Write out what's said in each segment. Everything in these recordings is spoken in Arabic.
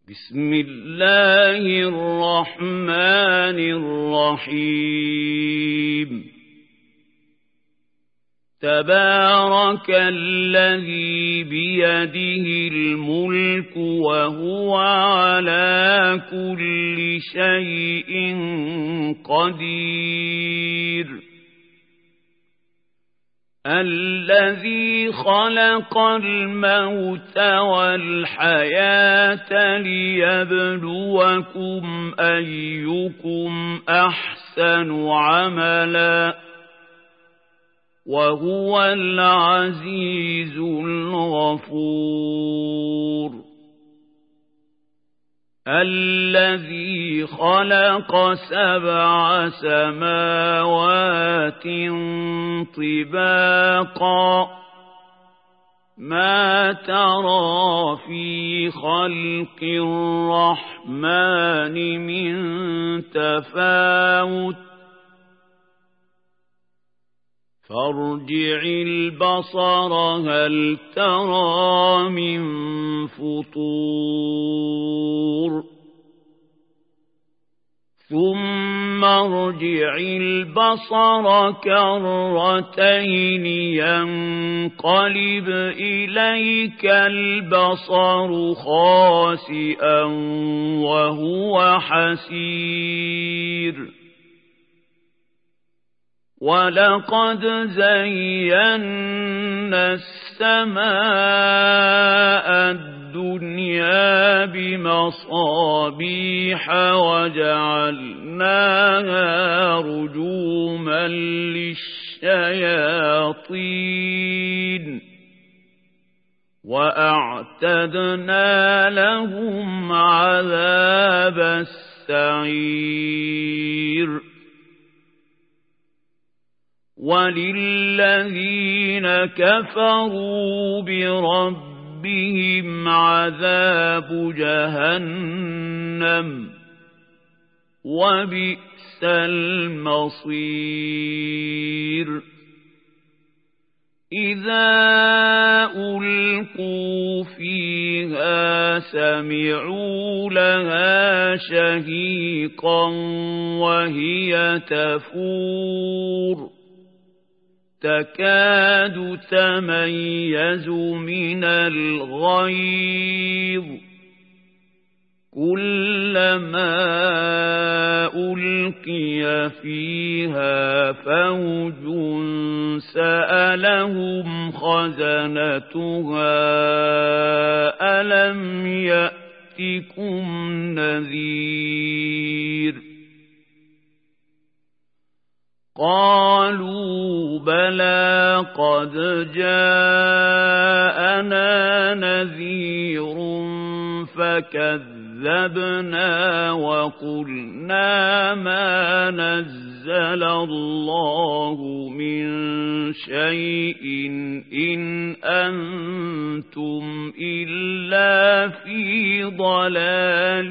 بسم الله الرحمن الرحيم تبارك الذي بيده الملك وهو على كل شيء قدير الذي خلق الموت والحياة ليبلوكم أيكم أحسن عملا وهو العزيز الغفور الذي خلق 7 سماوات طباقا ما ترى في خلق الرحمن من تفاوت فارجع البصر هل ترى من فطور ثم ارجع البصر كرتين ينقلب إليك البصر خاسئا وهو حسير ولقد زينا السماء الدنيا بمصابيح وجعلناها رجوما للشياطين وأعتدنا لهم عذاب السعير وللذين كفروا بربهم عذاب جهنم وبئس المصير إذا ألقوا فيها سمعوا لها شهيقا وهي تفور تكاد تميز من الغيظ كلما ألقي فيها فوج سألهم خزنتها ألم يأتكم نذير قالوا بلى قد جاءنا نذير فكذبنا وقلنا ما نزل الله من شيء إن أنتم إلا في ضلال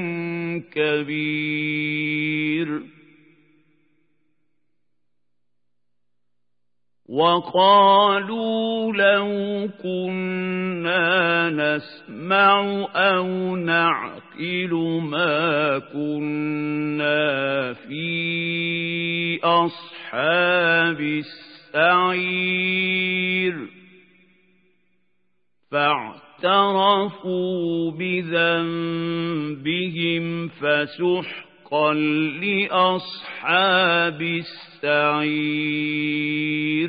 كبير وقالوا لو كنا نسمع أو نعقل ما كنا في أصحاب السعير فاعترفوا بذنبهم فسحقا لأصحاب السعير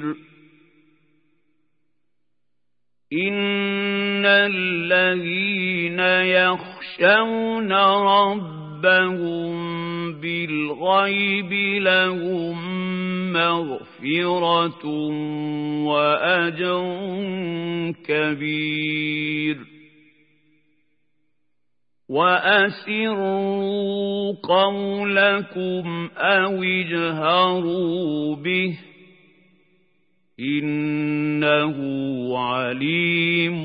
إن الذين يخشون ربهم بالغيب لهم مغفرة وأجر كبير وأسروا قولكم أو اجهروا به إنه عليم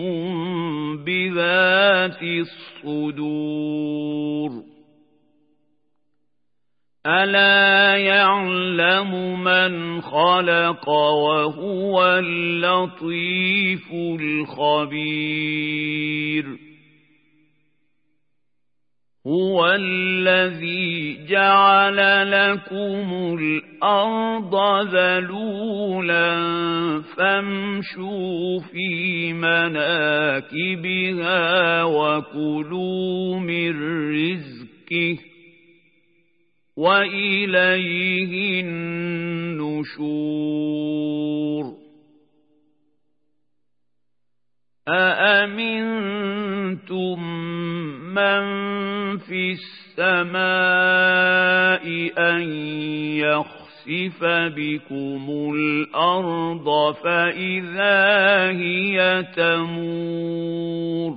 بذات الصدور ألا يعلم من خلق وهو اللطيف الخبير هُوَ الَّذِي جَعَلَ لَكُمُ الْأَرْضَ ذَلُولًا فَامْشُوا فِي مَنَاكِبِهَا وَكُلُوا مِن رِّزْقِهِ وَإِلَيْهِ النُّشُورُ أَأَمِنتُم مَّن فِي السَّمَاءِ أَن يَخْسِفَ بِكُمُ الْأَرْضَ فَإِذَا هِيَ تَمُورُ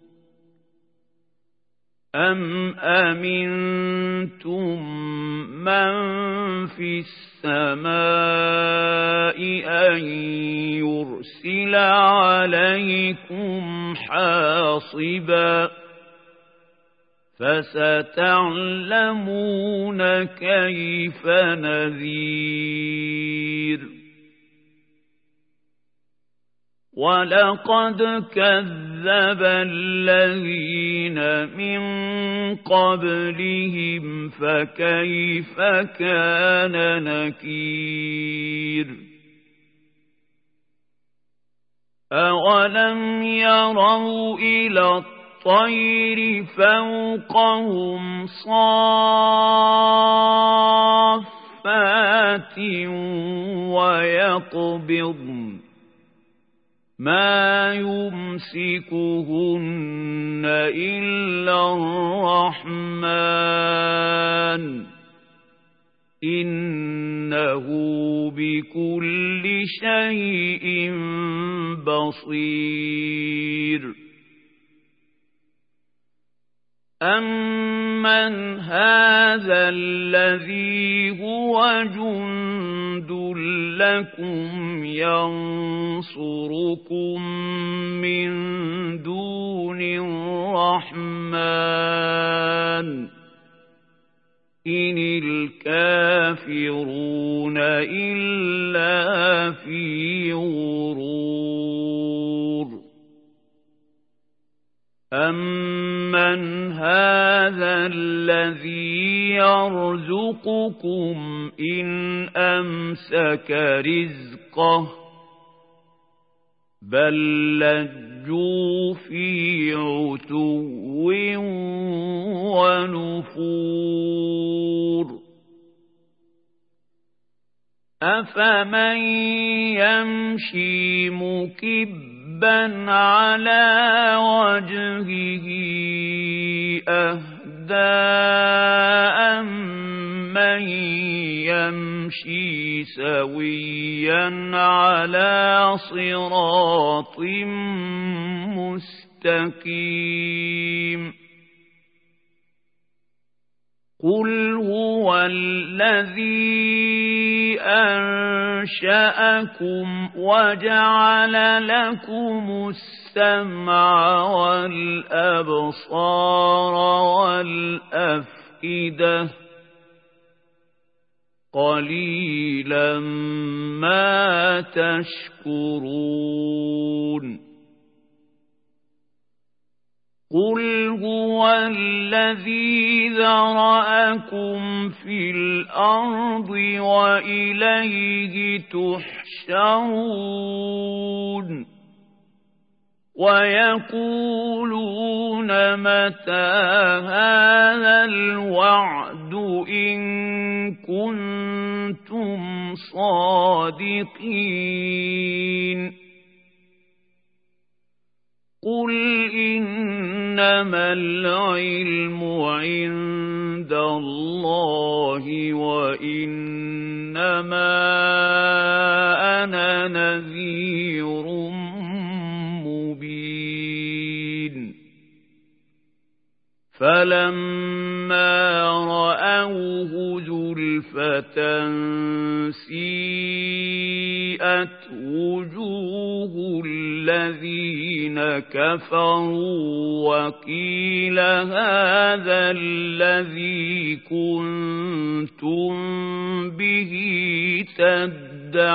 أَمْ أَمِنتُم مَّن فِي السَّمَاءِ أَن يُرْسِلَ عَلَيْكُمْ حَاصِبًا فَسَتَعْلَمُونَ كَيْفَ نَذِيرِ وَلَقَدْ كَذَّبَ الَّذِينَ مِن قَبْلِهِمْ فَكَيْفَ كَانَ نَكِيرِ أَوَلَمْ يَرَوْا إِلَى الطَّيْرِ فَوْقَهُمْ صَافَّاتٍ وَيَقْبِضْنَ مَا يُمْسِكُهُنَّ إِلَّا الرَّحْمَنُ إِنَّهُ بِكُلِّ شَيْءٍ بَصِيرٌ أَمَّنْ هَذَا الَّذِي هُوَ جُندٌ لَّكُمْ يَنصُرُكُم مِّن دُونِ الرَّحْمَنِ إِنِ الْكَافِرُونَ إِلَّا فِي غُرُورٍ أَمَّنْ هَذَا الَّذِي يَرْزُقُكُمْ إِنْ أَمْسَكَ رِزْقَهُ بَل لَّجُّوا فِي عُتُوٍّ وَنُفُورٍ أَفَمَن يَمْشِي مُكِبًّا عَلَى وَجْهِهِ أَهْدَىٰ أَمَّن يَمْشِي سَوِيًّا عَلَى صِرَاطٍ مُّسْتَقِيمٍ قُلْ هُوَ الَّذِي أَنشَأَكُمْ وَجَعَلَ لَكُمُ السَّمْعَ وَالْأَبْصَارَ وَالْأَفْئِدَةَ قَلِيلًا مَا تَشْكُرُونَ قُلْ هُوَ الَّذِي ذَرَأَكُمْ فِي الْأَرْضِ وَإِلَيْهِ تُحْشَرُونَ وَيَقُولُونَ مَتَىٰ هَٰذَا الْوَعْدُ إِن كُنتُمْ صَادِقِينَ قُلْ إِنَّمَا الْعِلْمُ عِندَ اللَّهِ وَإِنَّمَا أَنَا نَذِيرٌ مُّبِينٌ فَلَمَّا رَأَوْهُ زُلْفَةً سِيئَتْ وُجُوهُ الَّذِينَ كَفَرُوا وَقِيلَ هَٰذَا الَّذِي كُنتُم بِهِ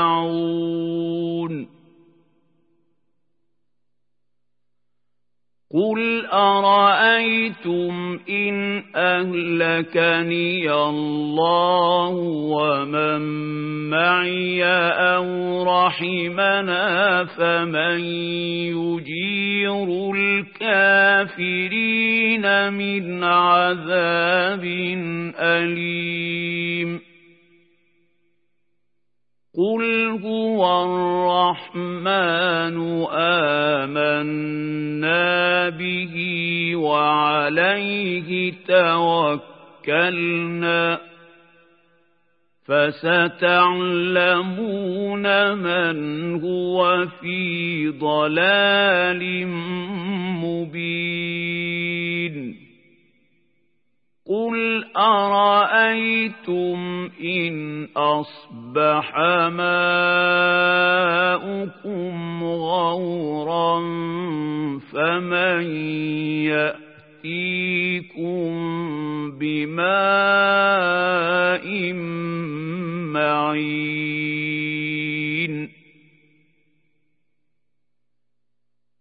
تَدَّعُونَ قُلْ أَرَأَيْتُمْ إِنْ أَهْلَكَنِيَ اللَّهُ وَمَن مَّعِيَ أَوْ رَحِمَنَا فَمَن يُجِيرُ الْكَافِرِينَ مِنْ عَذَابٍ أَلِيمٍ قُلْ هُوَ الرَّحْمَنُ آمَنَّا بِهِ وَعَلَيْهِ تَوَكَّلْنَا فَسَتَعْلَمُونَ مَنْ هُوَ فِي ضَلَالٍ مُبِينٍ قُلْ أَرَأَيْتُمْ إِنْ أَصْبَحَ مَاؤُكُمْ غَوْرًا فَمَن يَأْتِيكُم بِمَاءٍ مَّعِينٍ